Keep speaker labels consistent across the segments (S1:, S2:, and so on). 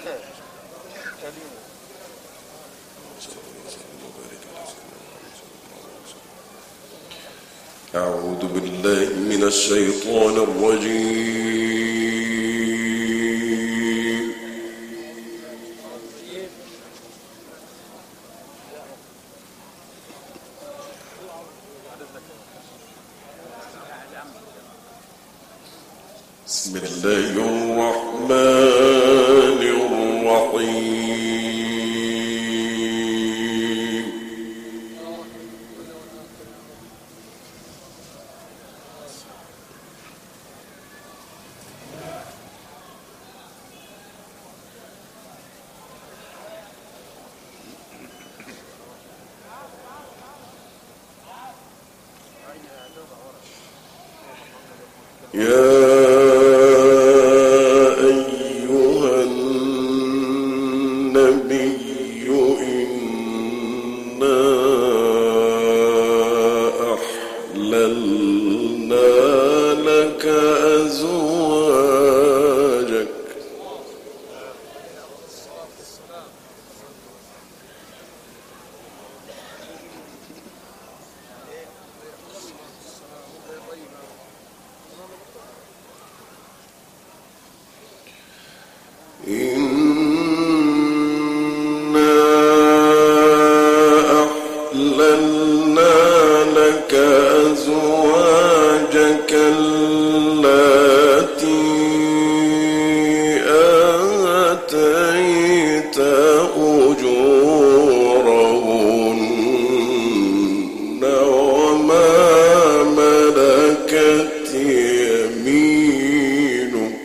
S1: أعوذ بالله من الشيطان الرجيم. بسم الله الرحمن الرحيم. يا أيها النبي إنا أحللنا لك أزواجك التي آتيت أجورهن وما ملكت يمينك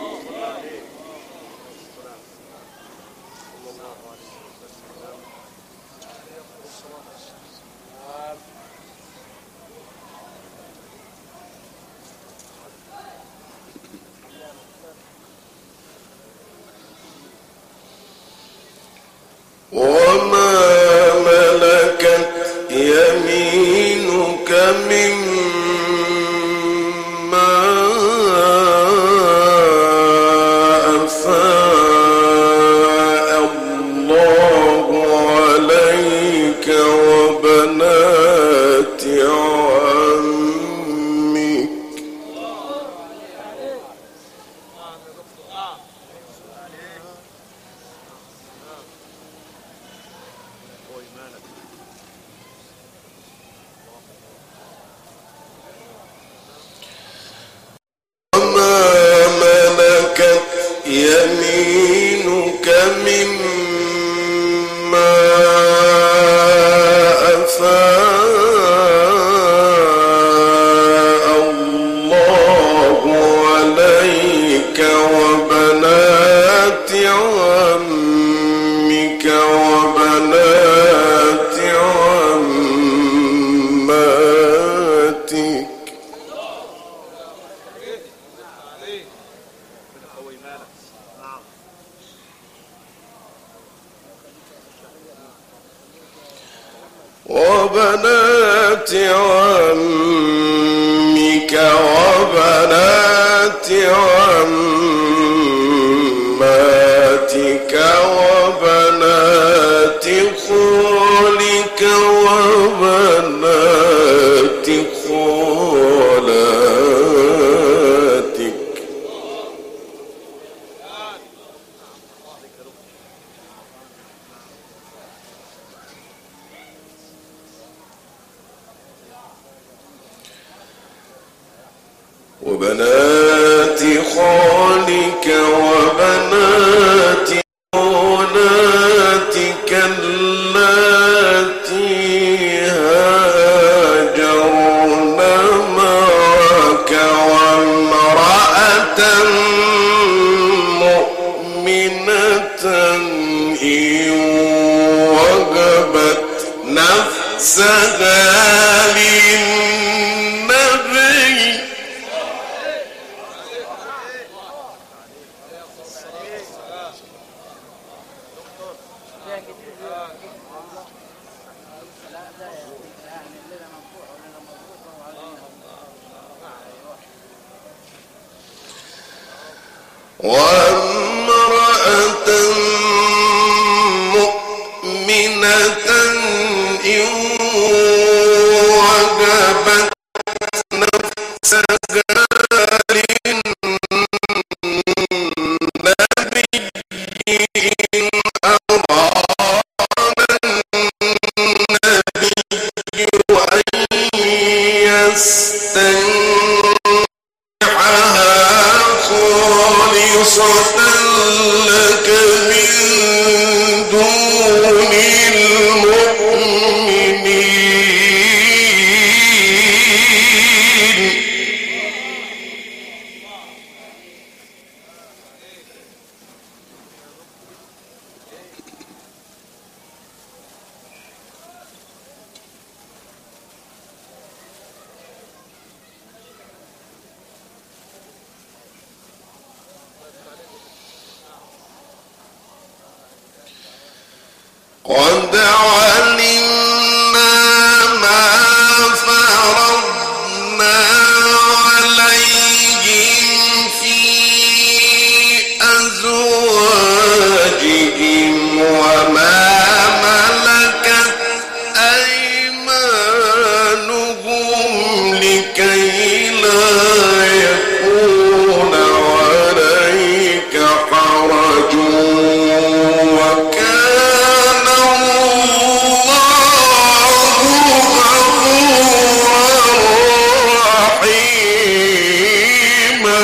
S1: مما أفاء الله عليك وبنات عمك يمينك مما أفاء الله عليك وبنات عمك وبنات عماتك وبنات عمك وبنات عماتك وبنات خالك وبنات خالاتك وبنات خالك وبنات خالاتك اللاتي هاجرن معك وامرأة مؤمنة إن وهبت نفسها للنبي وامرأة قد علمنا ما فرضنا عليهم في أزواجهم وما ملكت أيمانهم لكي لا يكون عليك حرج وكان الله غفورا رحيما.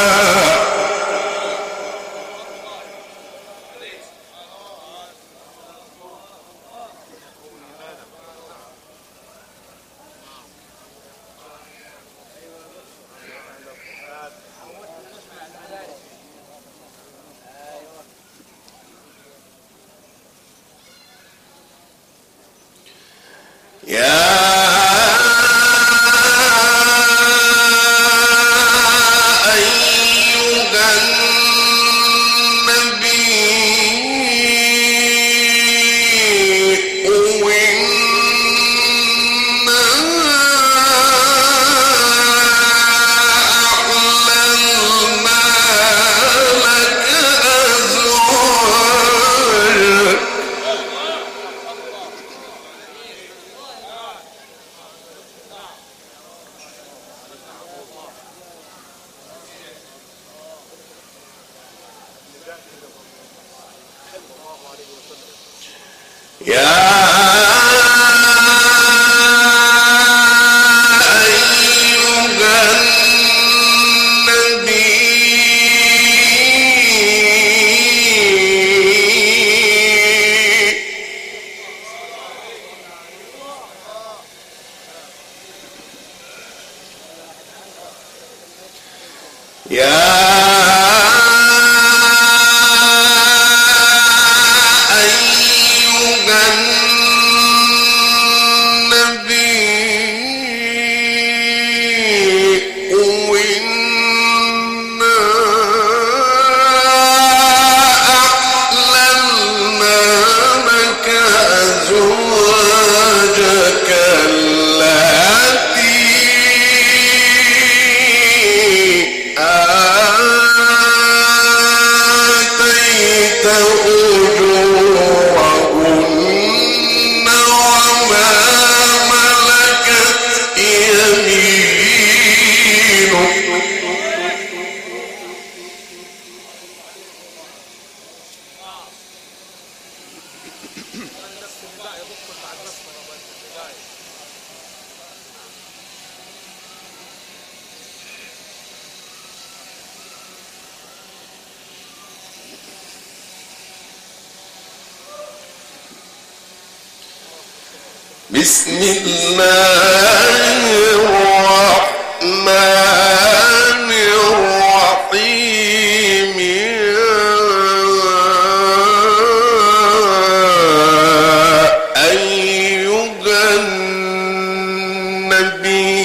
S1: بسم الله الرحمن الرحيم أيها النبي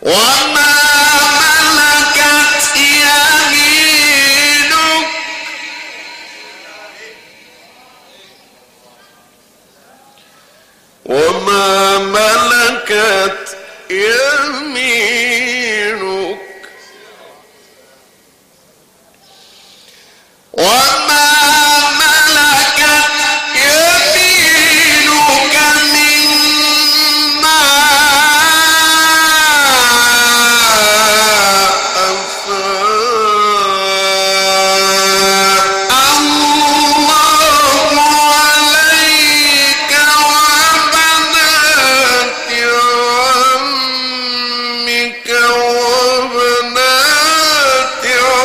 S1: وما ملكت يمينك وما ملكت يمينك وما ملكت يمينك مما أفاء الله عليك وبنات عمك وبنات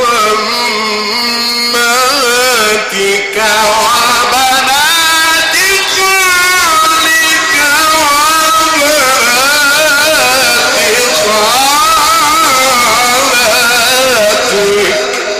S1: عماتك وبنات خالك وبنات خالاتك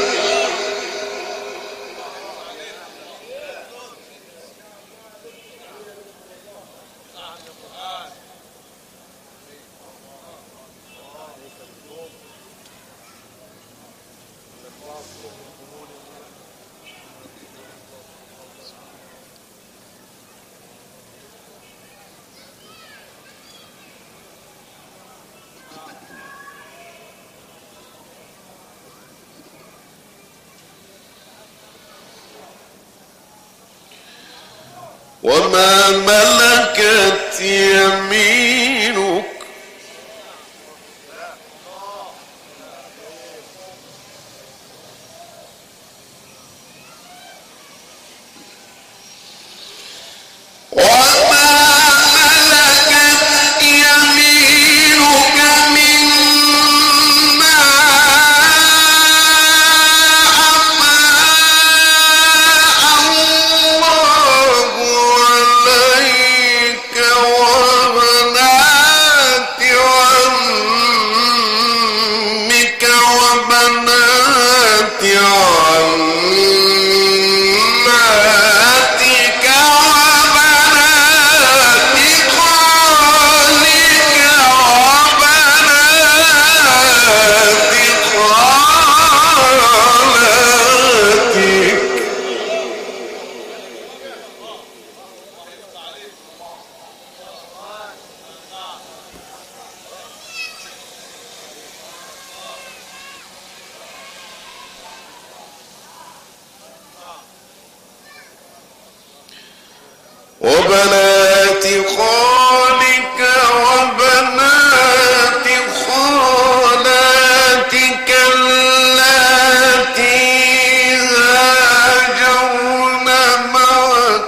S1: وما ملكت يمينك وما ملكت يمينك مما أفاء الله عليك وبنات عمك وبنات عماتك وبنات خالك وبنات خالاتك وبنات خالك وبنات خالاتك اللاتي هاجرن معك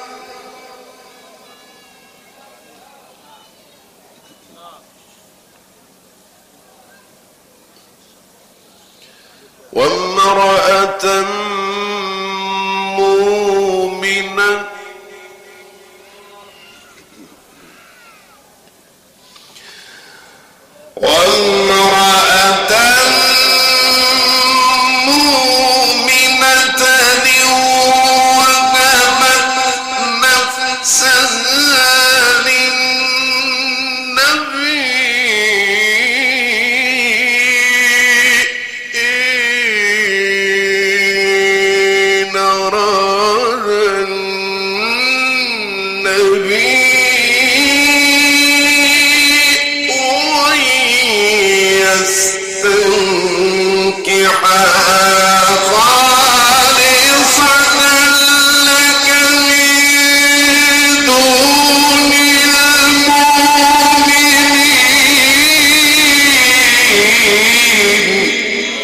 S1: وامرأة مؤمنة وامرأة مؤمنة وهبت نفسها للنبي إن أراد النبي يستنكحها خالصة لك من دون المؤمنين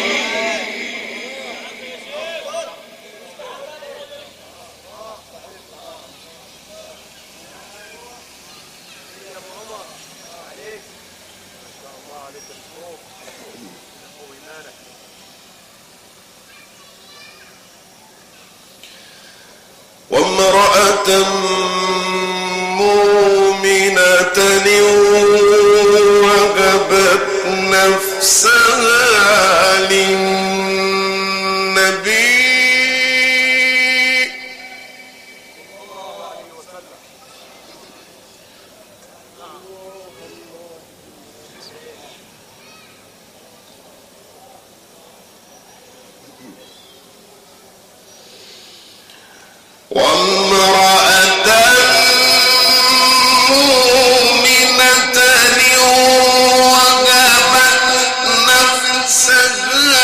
S1: وامرأة مؤمنة وهبت نفسها للنبي وامرأة مؤمنة وهبت نفسها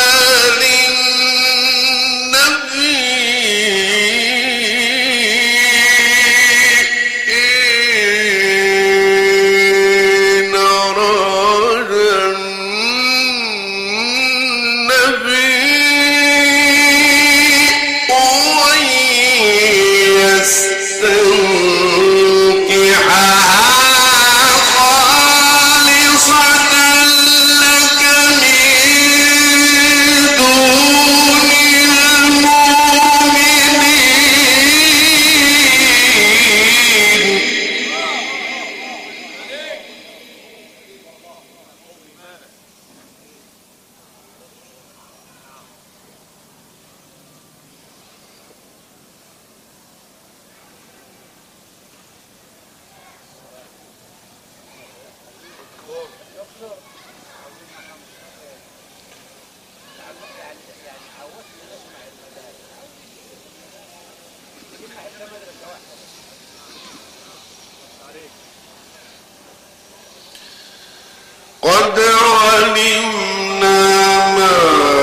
S1: قد علمنا ما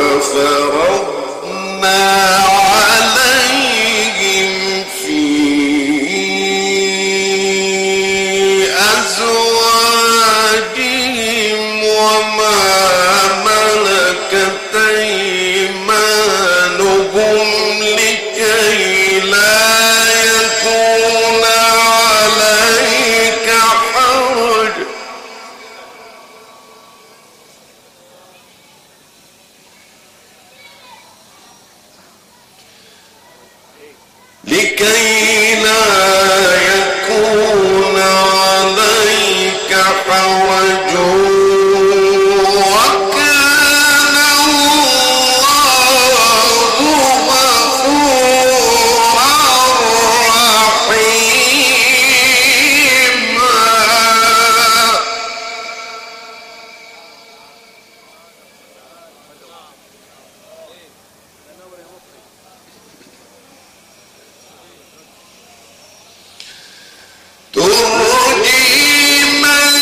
S1: فرضنا عليهم في أزواجهم وما ملكت أيمانهم لكي لا يكون عليك حرج وكان الله غفورا رحيما. ترجي من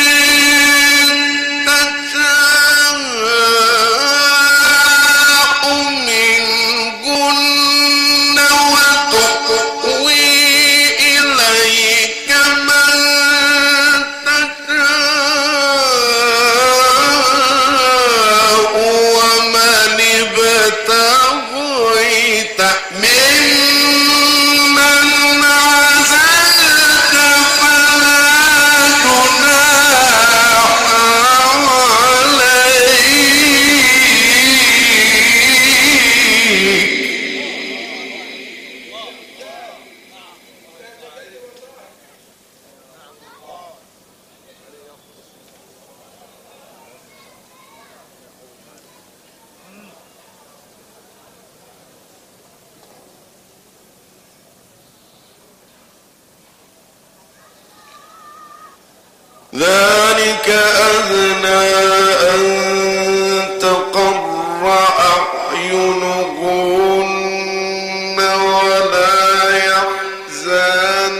S1: تشاء منهن وتؤوي إليك من تشاء ومن ابتغيت ممن عزلت فلا جناح ذلك أدنى أن تقر أعينهن ولا يحزن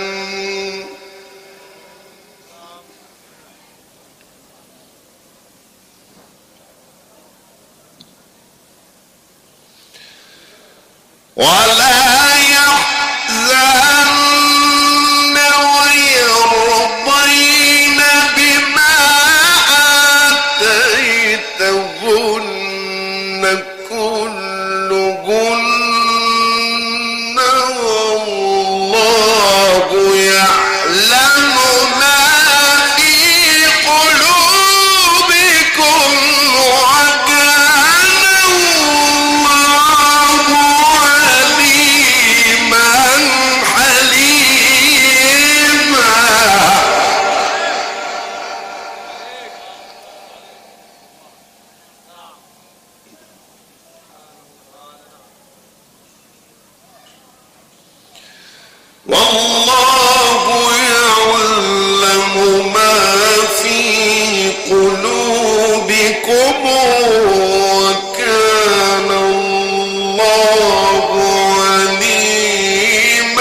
S1: ويرضين بما آتيتهن كلهن والله يعلم ما في قلوبكم وكان الله عليما حليما. والله يعلم ما في قلوبكم وكان الله عليما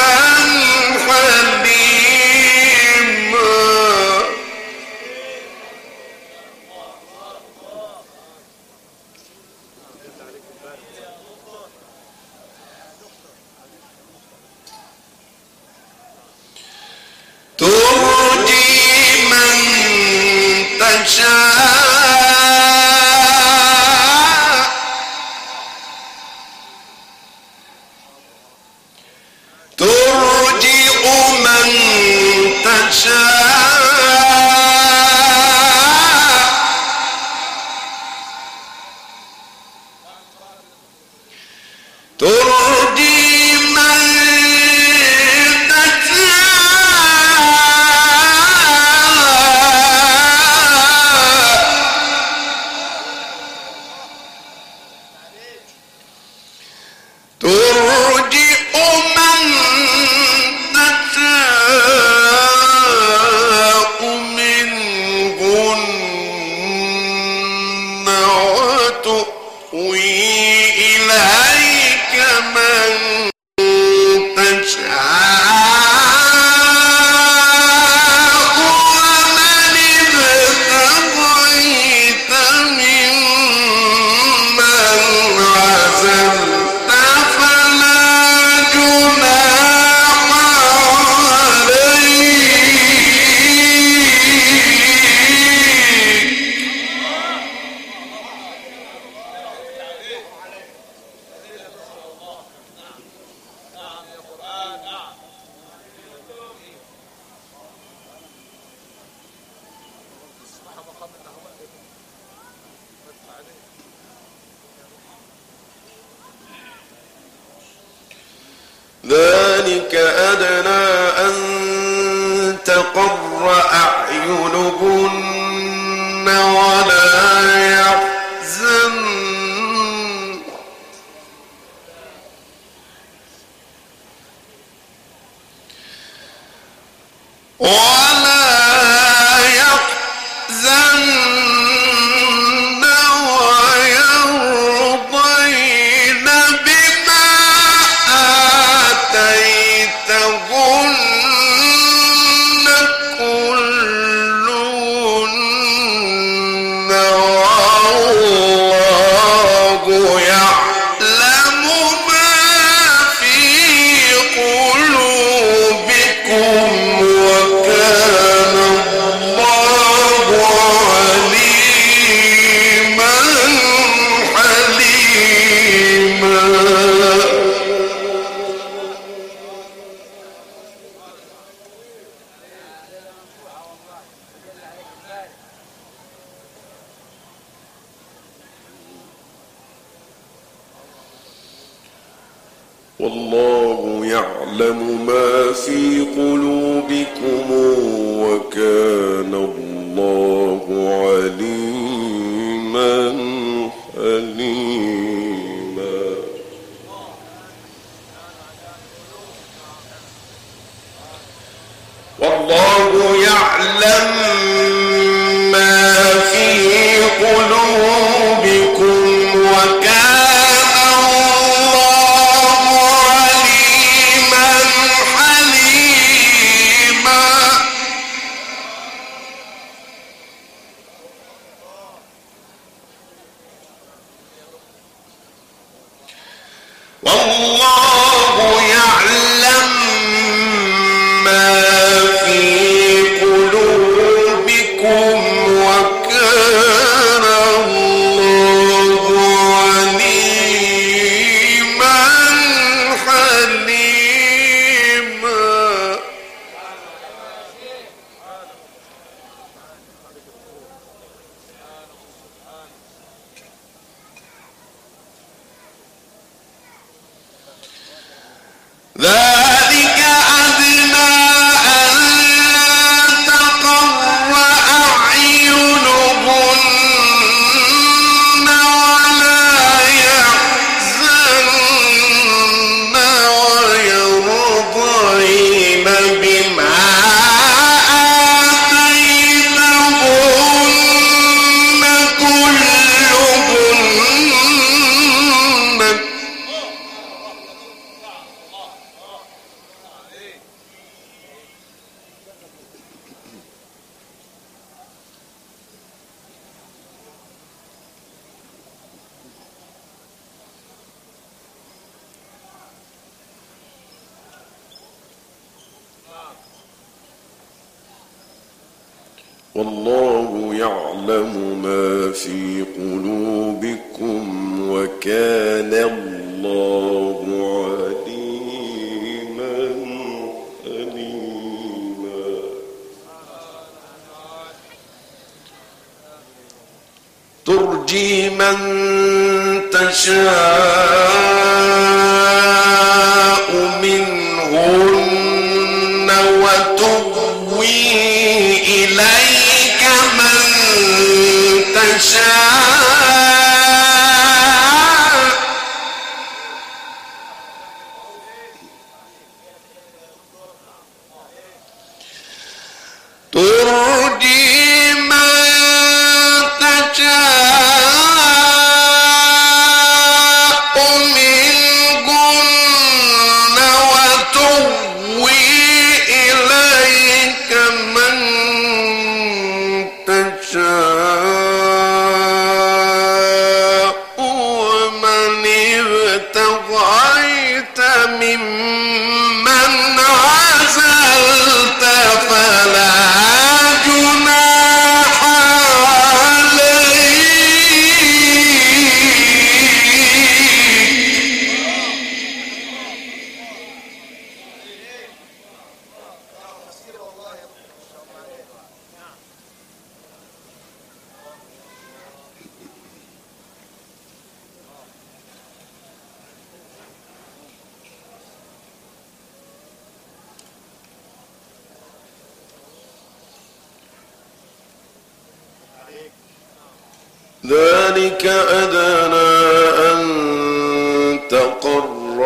S1: ذلك أدنى أن تقر أعينهن ولا يحزن ويرضين بما آتيتهن كلهن والله يعلم ما في قلوبكم وكان الله عليما حليما. والله يعلم ما في قلوبكم وكان الله عليما حليما. والله يعلم ما في قلوبكم وكان الله عليما حليما. والله يعلم ما في قلوبكم وكان الله عليما حليما. ذلك أدنى أن تقر أعينهن ولا يحزن ويرضين بما آتيتهن كلهن. والله يعلم ما في قلوبكم وكان الله عليما حليما. ترجي من تشاء منهن وتؤوي إليك من تشاء ترجي من تشاء منهن وتؤوي إليك من تشاء ومن ابتغيت ممن عزلت فلا جناح عليك. ذلك أدنى أن تقر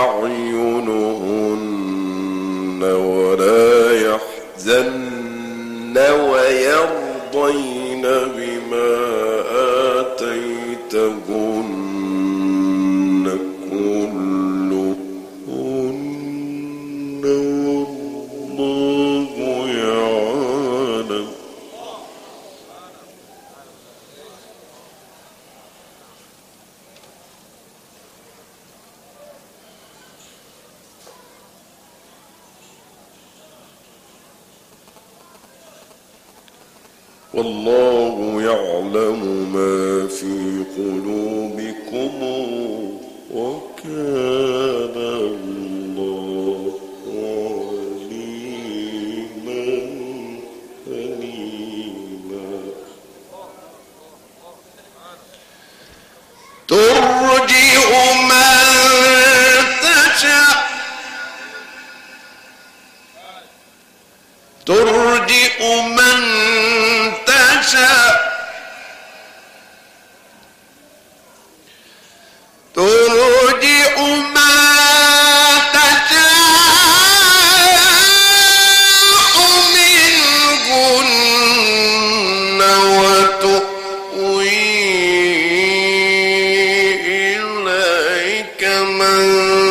S1: أعينهن ولا يحزن ويرضين بما آتيتهن كلهن والله يعلم. والله يعلم ما في قلوبكم وكان الله عليما حليما. ترجئ من تشاء ترجئ من تشاء ترجئ ما تشاء منهن وتؤوي إليك من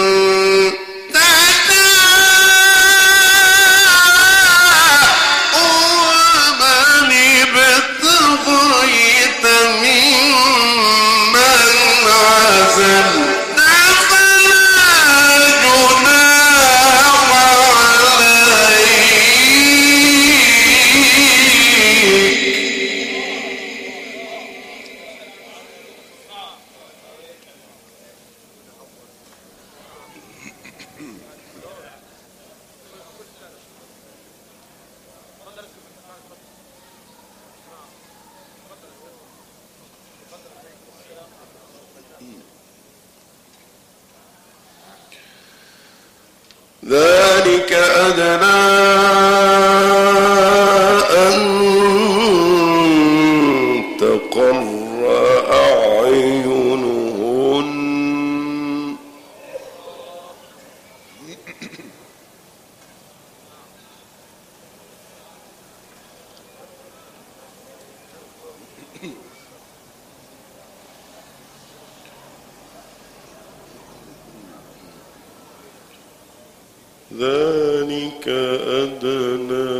S1: ذلك أدنى أن تقر أعينهن ذلك أدنى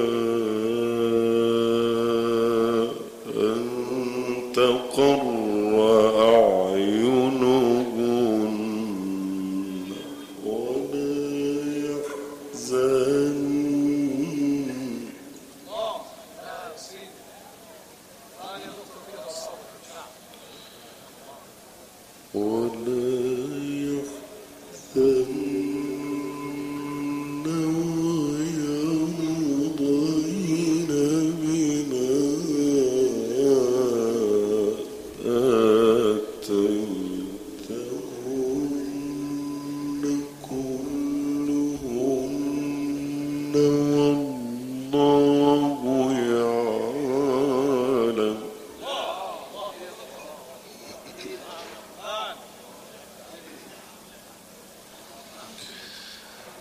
S1: أن تقر أعينهن ولا يحزن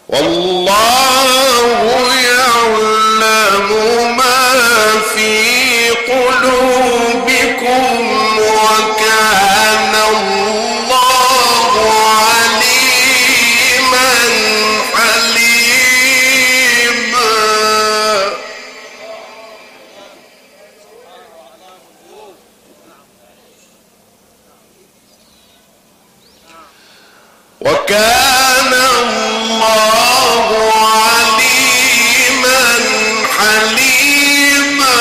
S1: والله يعلم ما في قلوبكم وكان الله عليما حليما. وكان الله عليما حليما.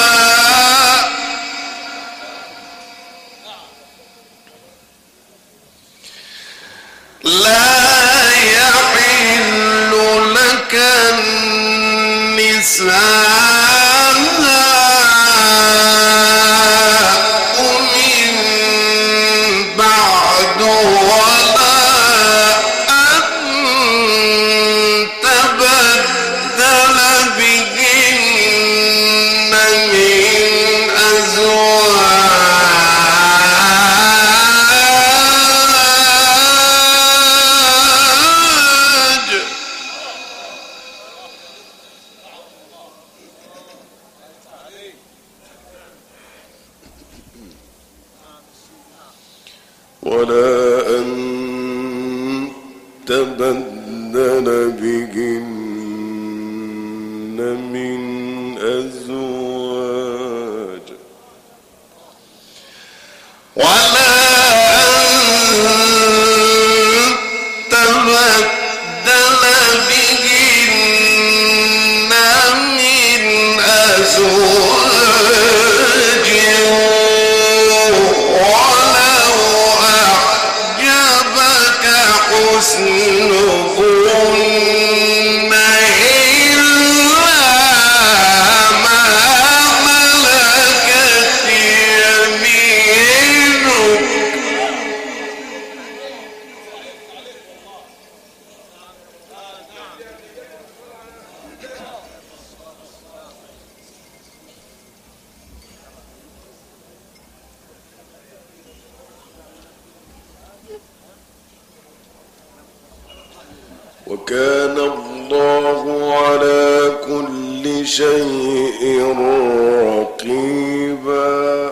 S1: لا يحل لك النساء من بعد ولا أن تبدل بهن من أزواج. ولا أن تبدل بهن من أزواج. ولا أن تبدل بهن من أزواج ولو أعجبك حسنهن إلا ما ملكت يمينك. وكان الله على كل شيء رقيبا.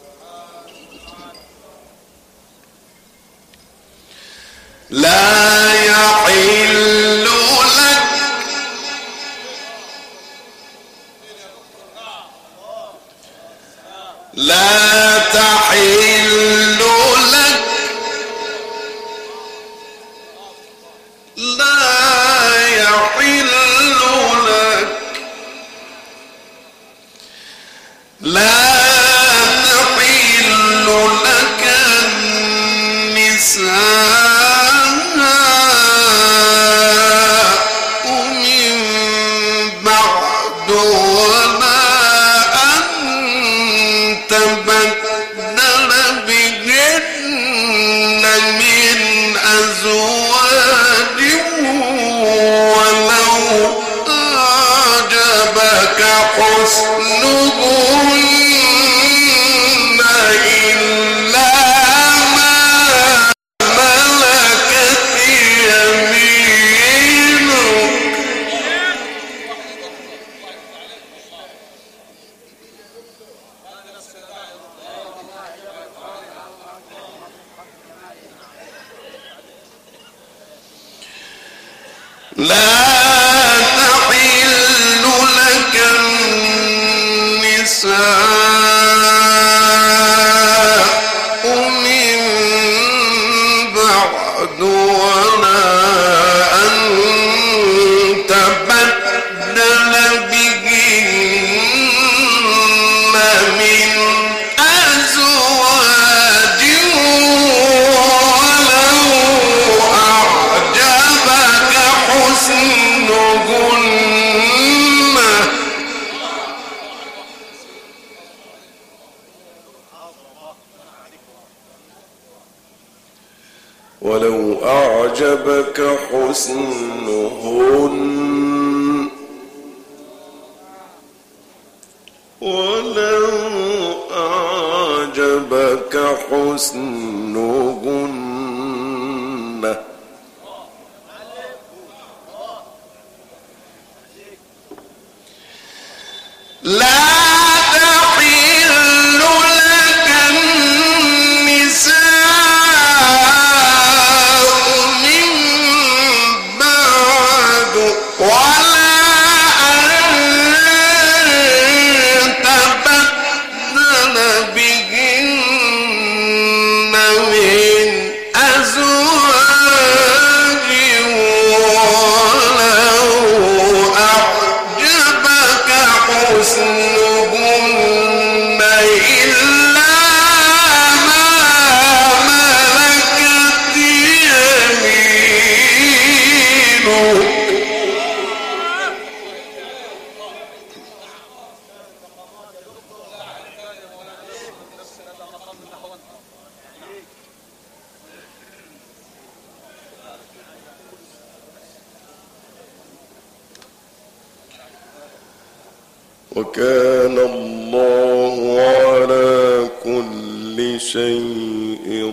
S1: لا يحل لك لا تحل لك لا يحل لك لا تحل لك النساء من بعد ولا أن تبدل بهن من أزواج ولو أعجبك حسنهن إلا ما ملكت يمينك. لا تحل لك النساء من بعد ولا أن تبدل بهن من أزواج ولو أعجبك حسنهن ولو أعجبك حسنهن ولو أعجبك حسنهن وكان الله على كل شيء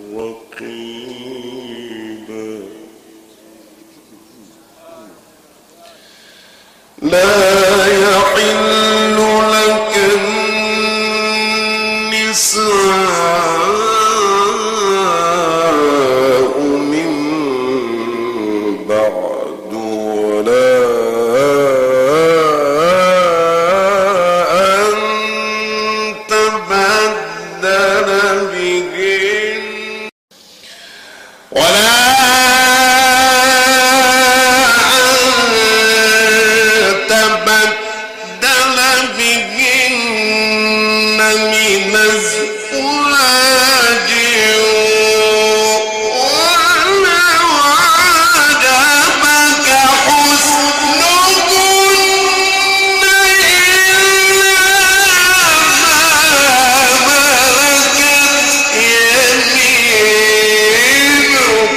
S1: رقيبا لا يحل لك النساء من بعد ولا أن تبدل بهن من أزواج ولو عجبك حسنهن إلا ما ملكت يمينك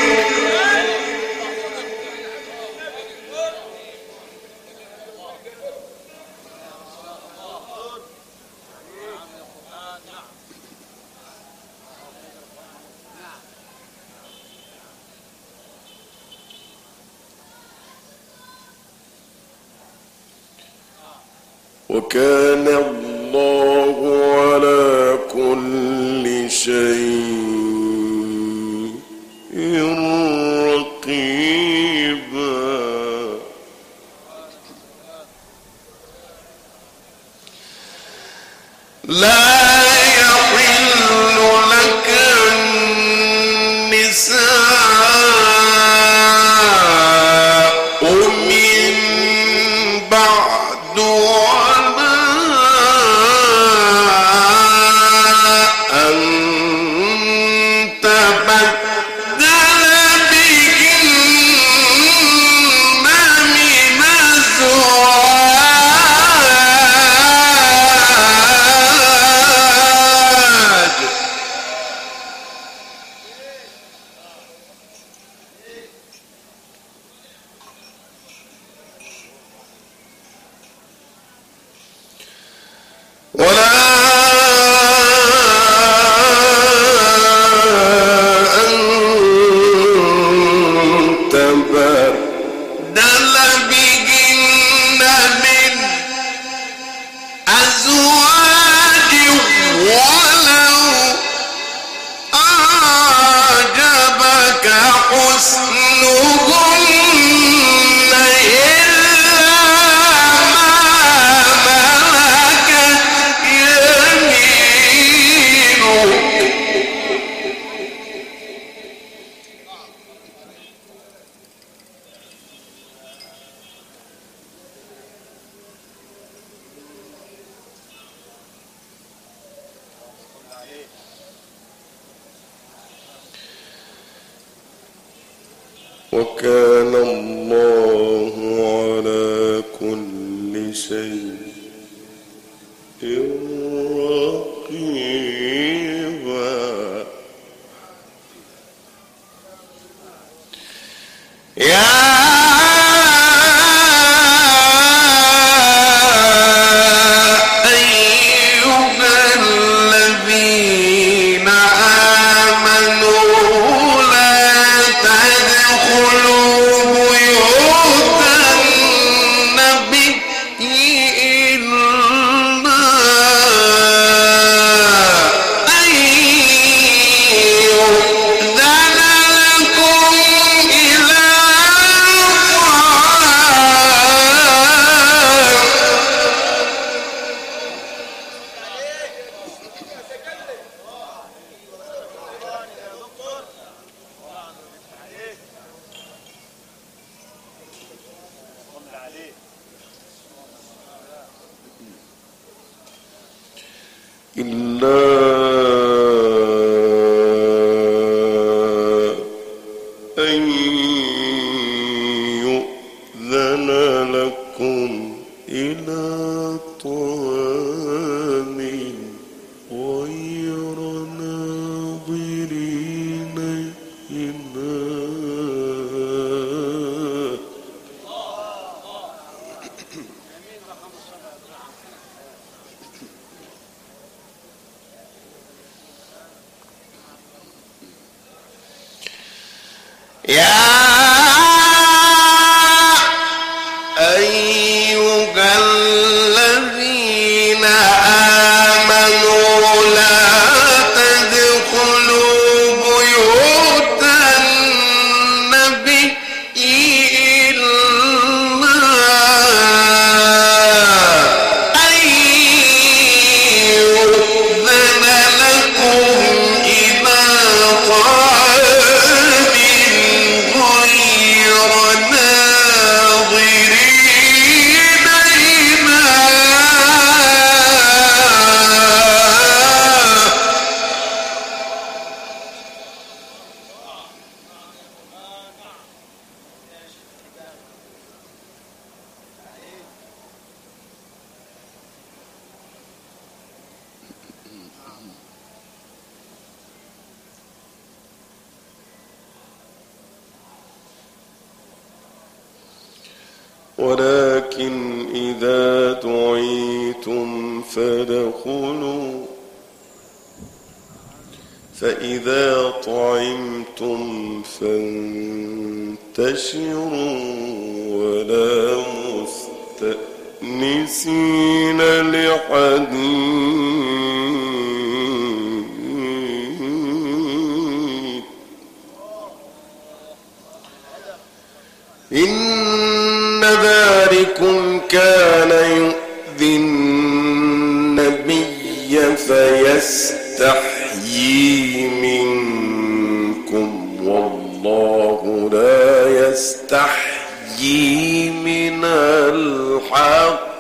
S1: وكان الله على كل شيء رقيبا لا يحل لك النساء من بعد وكان الله على كل شيء رقيبا إلا أن يؤذن لكم إلى طعام غير ناظرين إناه يا أيها الذين آمنوا لا تدخلوا بيوت النبي إلا أن يؤذن لكم إلى طعام غير ناظرين إناه ولكن إذا دعيتم فإذا طعمتم فانتشروا ولا مستأنسين لحديث إن ذلكم كان يؤذي النبي فيستحيي منكم والله لا يستحيي من الحق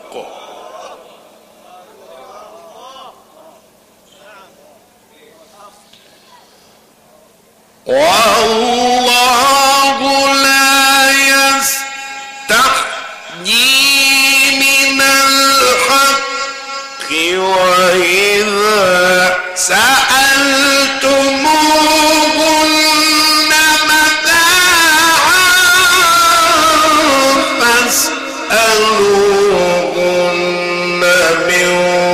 S1: والله لا يستحيي من الحق وإذا سألتموهن متاعا فاسألوهن من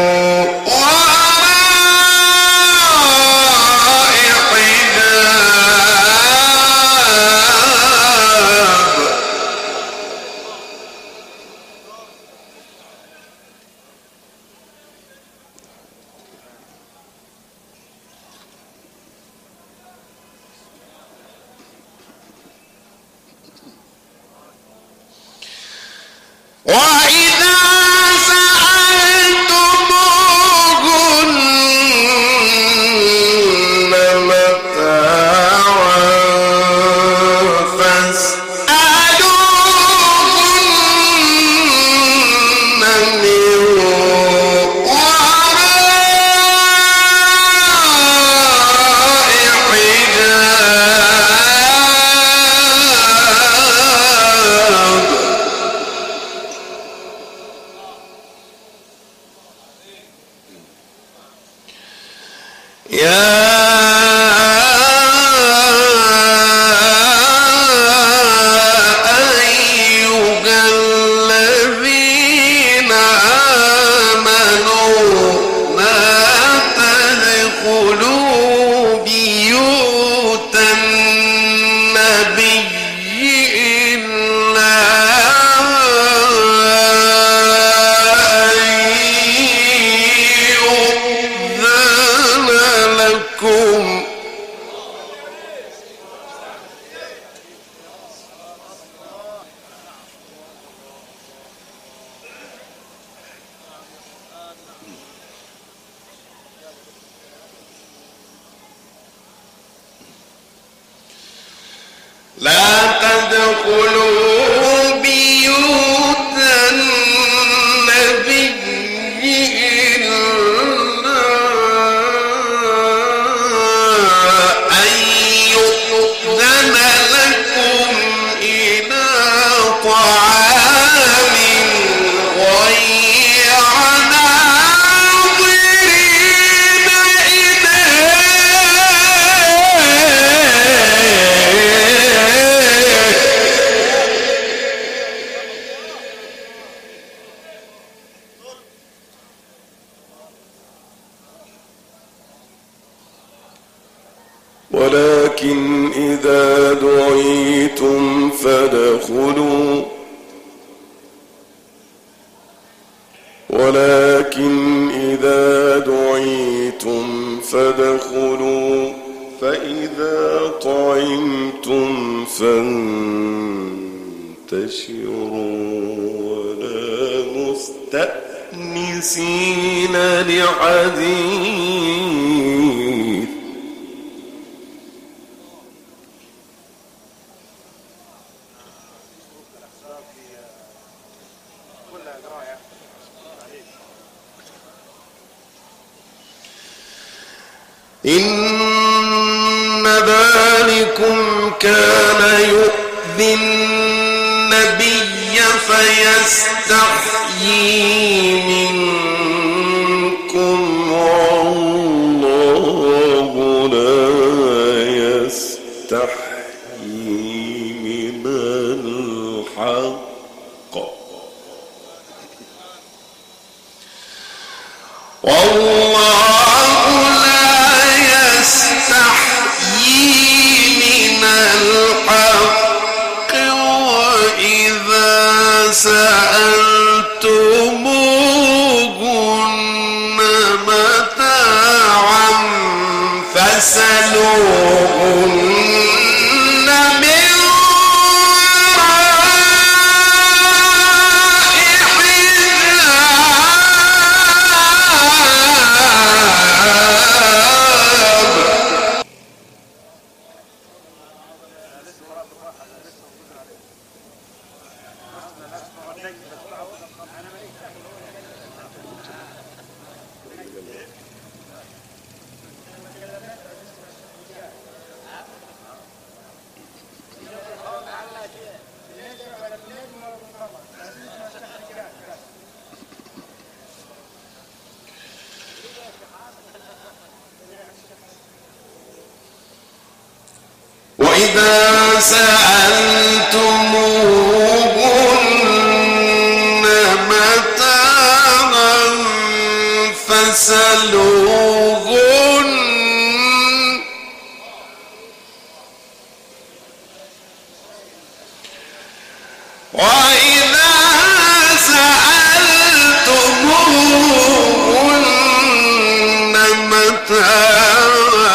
S1: وراء حجاب وإذا سألتموهن متاعا فاسألوهن من وراء حجاب يا أيها الذين آمنوا لا تدخلوا بيوت النبي إلا أن يؤذن لكم لا تدخلوا بيوت النبي إلا أن يؤذن لكم إلى طعام غير ناظرين إناه دعيتم فادخلوا ولكن إذا دعيتم فادخلوا فإذا طعمتم فانتشروا ولا مستأنسين لحديث إن ذلكم كان يؤذي النبي فيستحيي منكم والله لا يستحيي من الحق والله يستحيي من الحق وإذا سألتموهن متاعا فاسألوهن من وإذا سألتموهن متاعا فاسألوهن وإذا سألتموهن متاعا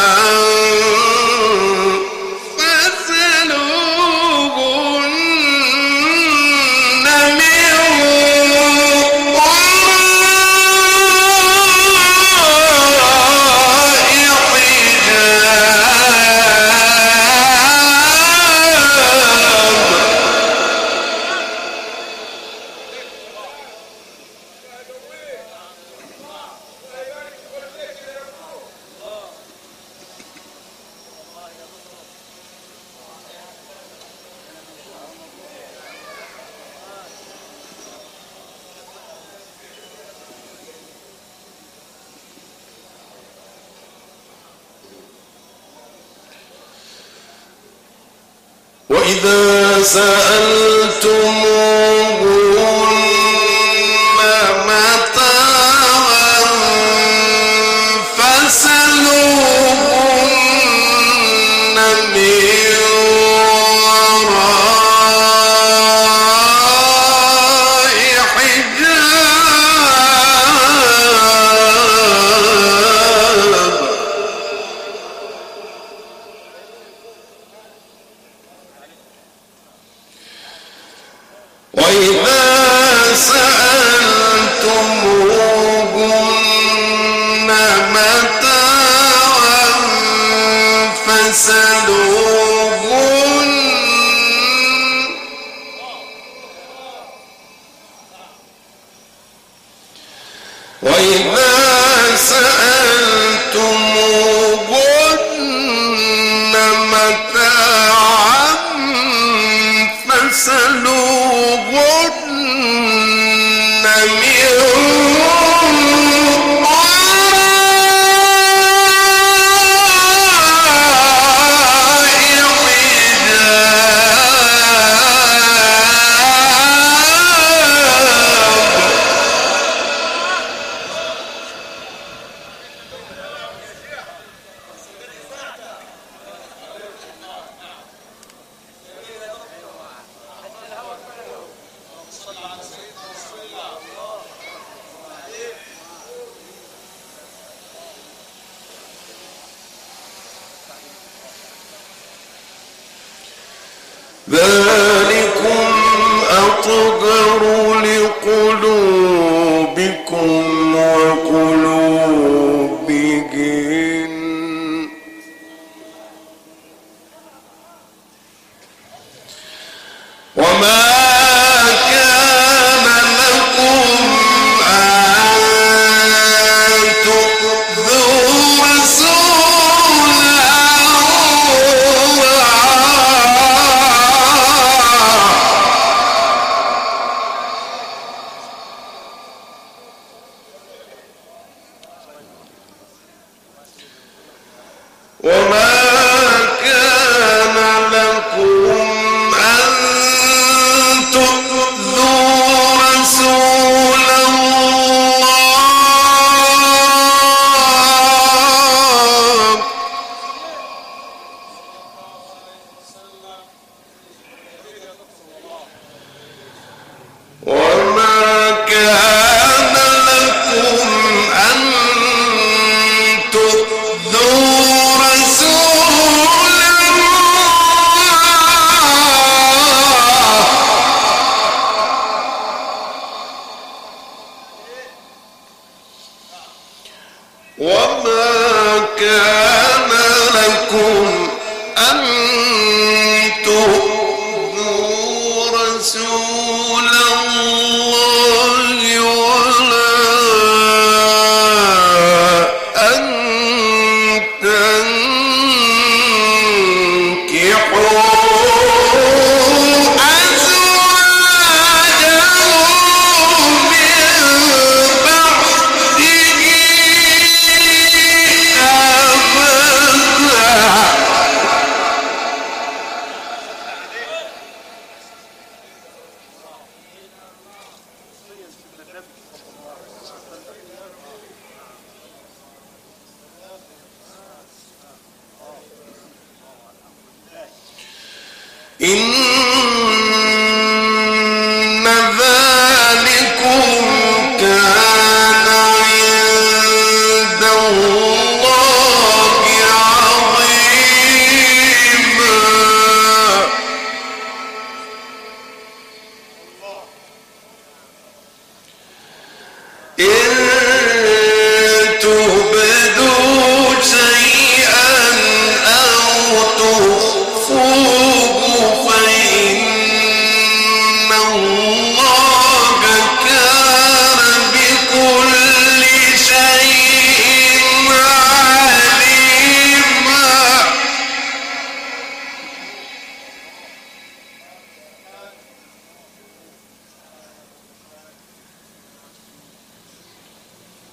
S1: وإذا سألتموهن متاعا فاسألوهن من وراء حجاب وإذا سألتموهن متاعا فاسألوهن وإذا سألتموهن متاعا فاسألوهن من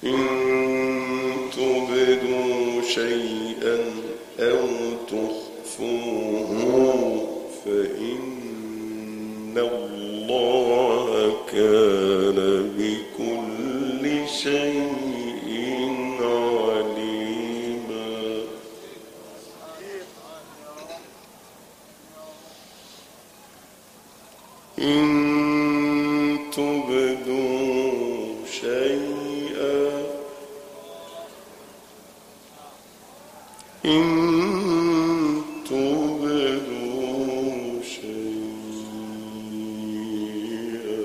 S1: إن تبدوا شيئا أو تخفوه فإن الله كان بكل شيء عليما. إن تبدوا شيئا إن تبدوا شيئا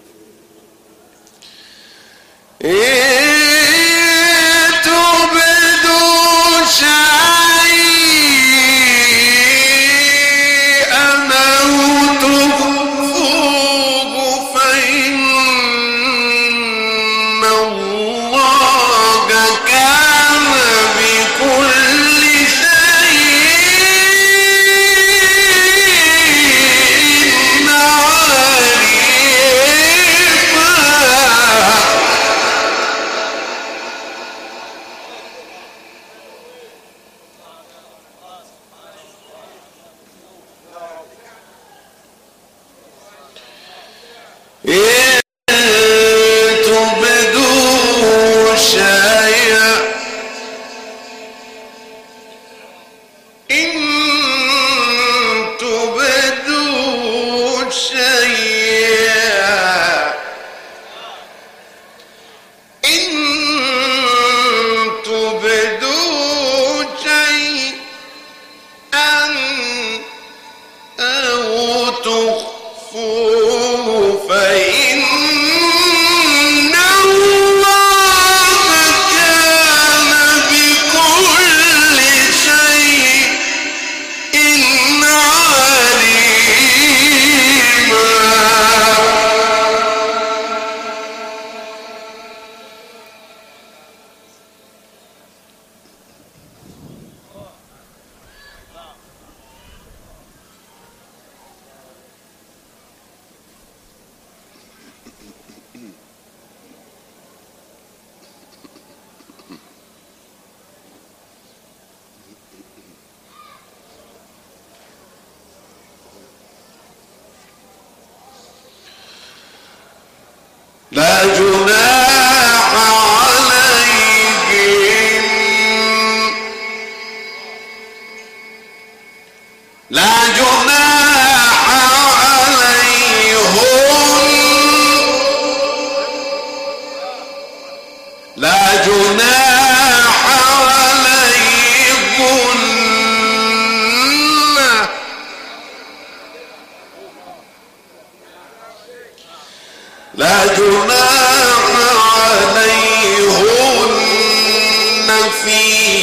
S1: لا جناح عليهم لا جناح عليهم لا جناح عليهم لا جناح عليهن في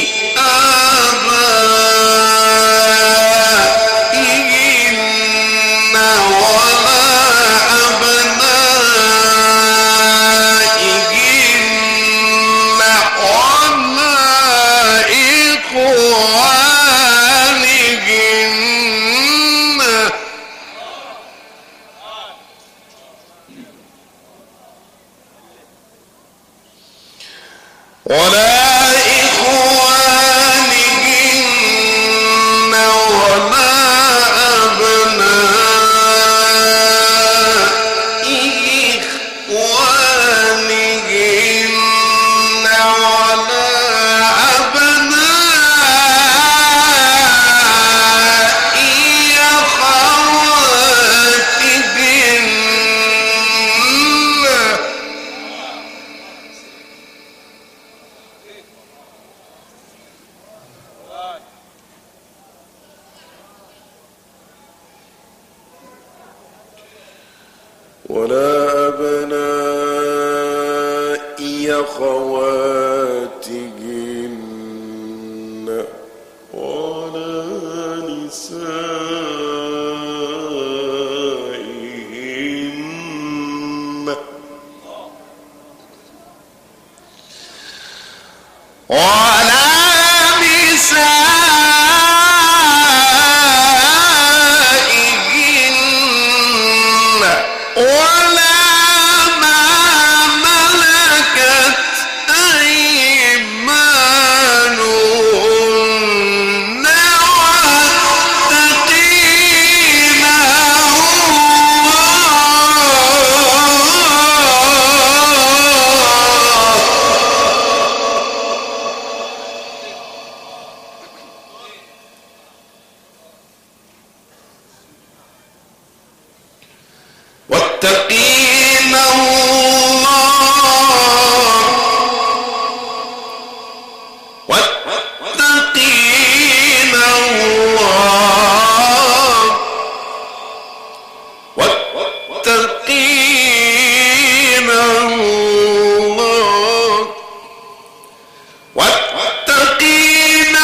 S1: آبائهن ولا أبنائهن ولا إخوانهن ولا إخوانهن ولا أبناء إخوانهن ولا أبناء أخواتهن ولا أبناء أخواتهن ولا نسائهن ولا نسائهن ولا ما ملكت والتقين الله والتقين الله والتقين الله والتقين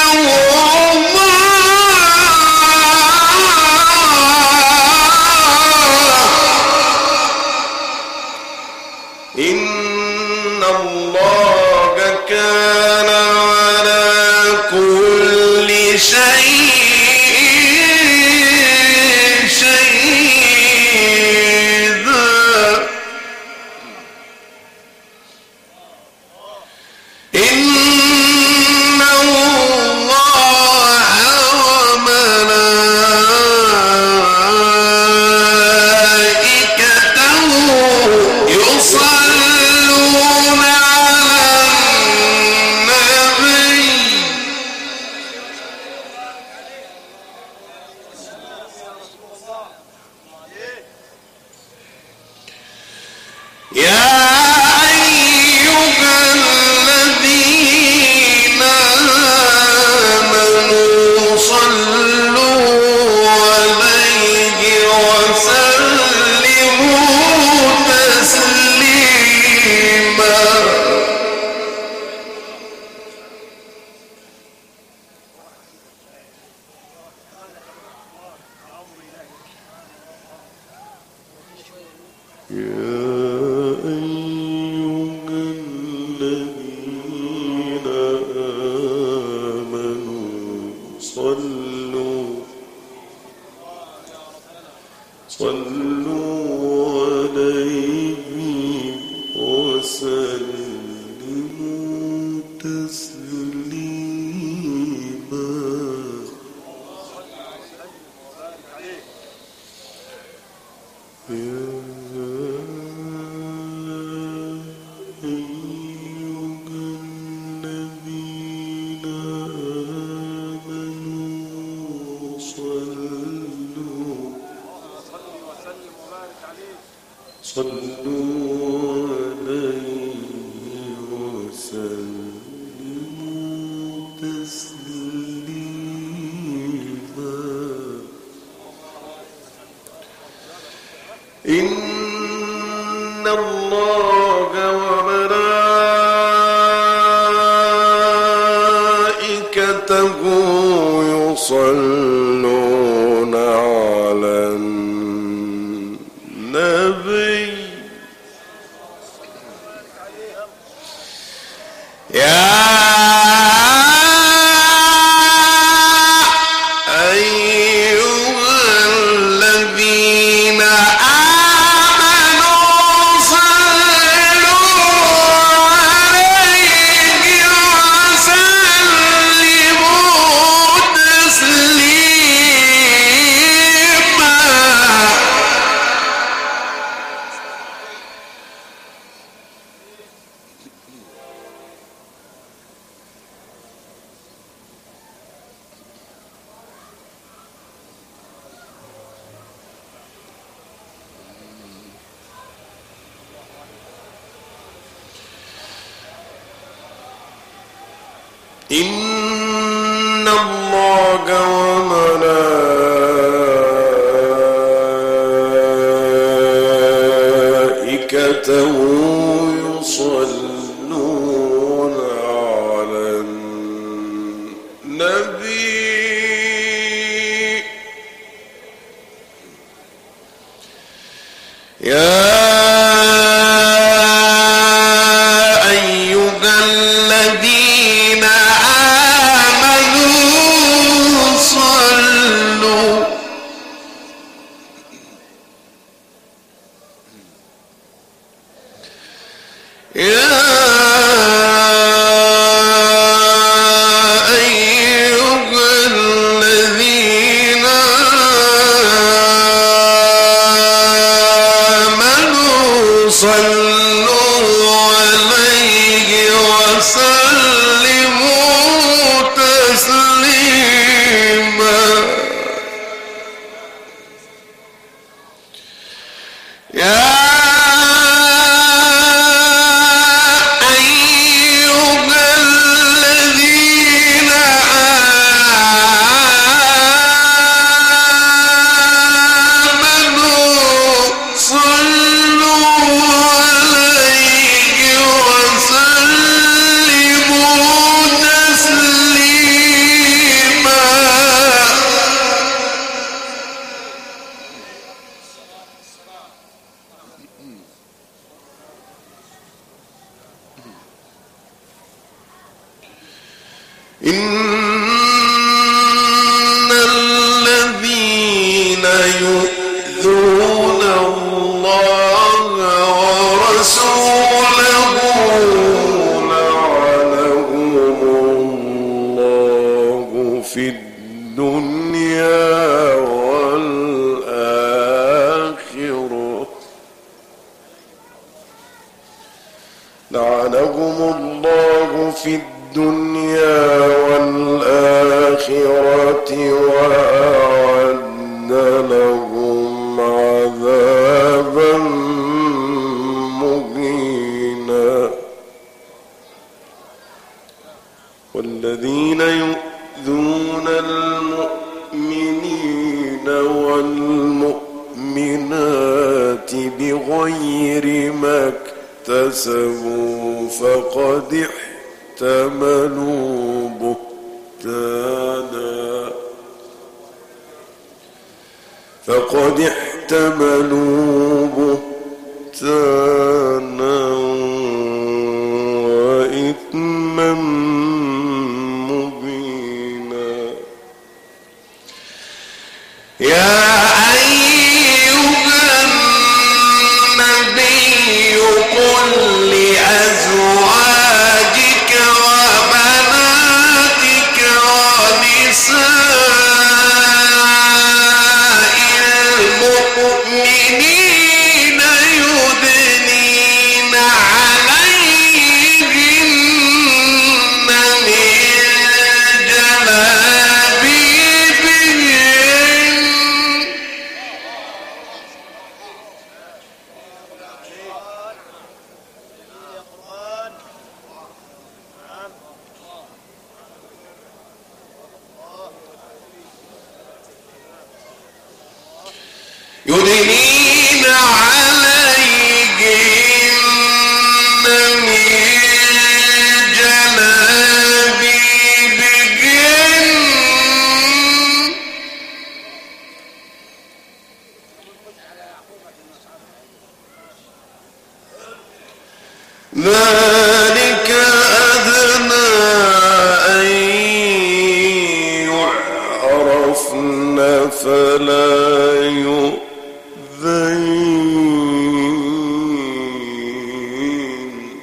S1: إن الله كان على كل شهيدا إن الله وملائكته يصلون على النبي يا أيها الذين آمنوا صلوا عليه وسلموا تسليما صلوا عليه وسلموا تسليما يا أيها الذين آمنوا صلوا عليه وسلموا تسليما إن الله وملائكته يصلون على النبي يا أيها الذين آمنوا صلوا عليه وسلموا تسليما إن الله وملائكته يصلون على النبي يا أيها الذين آمنوا صلوا يا أيها الذين آمنوا صلوا عليه وسلموا تسليما
S2: لعنهم الله في الدنيا والآخرة وأعد لهم عذابا مهينا. والذين يؤذون المؤمنين والمؤمنات بغير ما اكتسبوا فقد احتملوا بهتانا وإثما مبينا.
S1: يا أيها النبي قل لأزواجك وبناتك ونساء المؤمنين يدنين عليهن من جلابيبهن. يدنين عليهن من جلابيبهن ذلك أدنى أن يعرفن فلا يؤذين.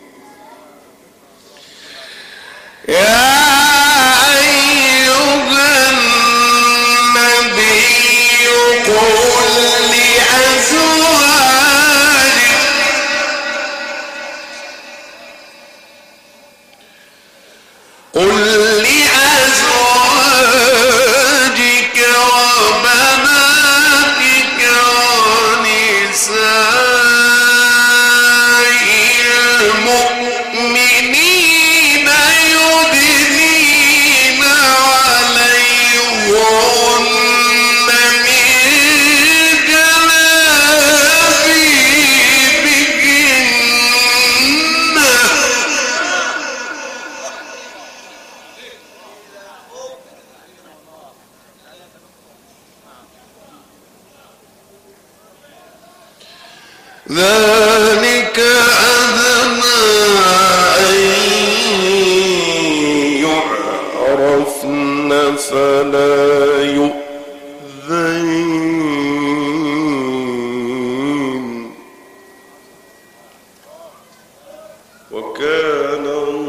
S1: يا أيها النبي قل لأزواجك وبناتك ونساء المؤمنين يدنين عليهن من جلابيبهن. ذلك أدنى أن يعرفن فلا يؤذين. وكان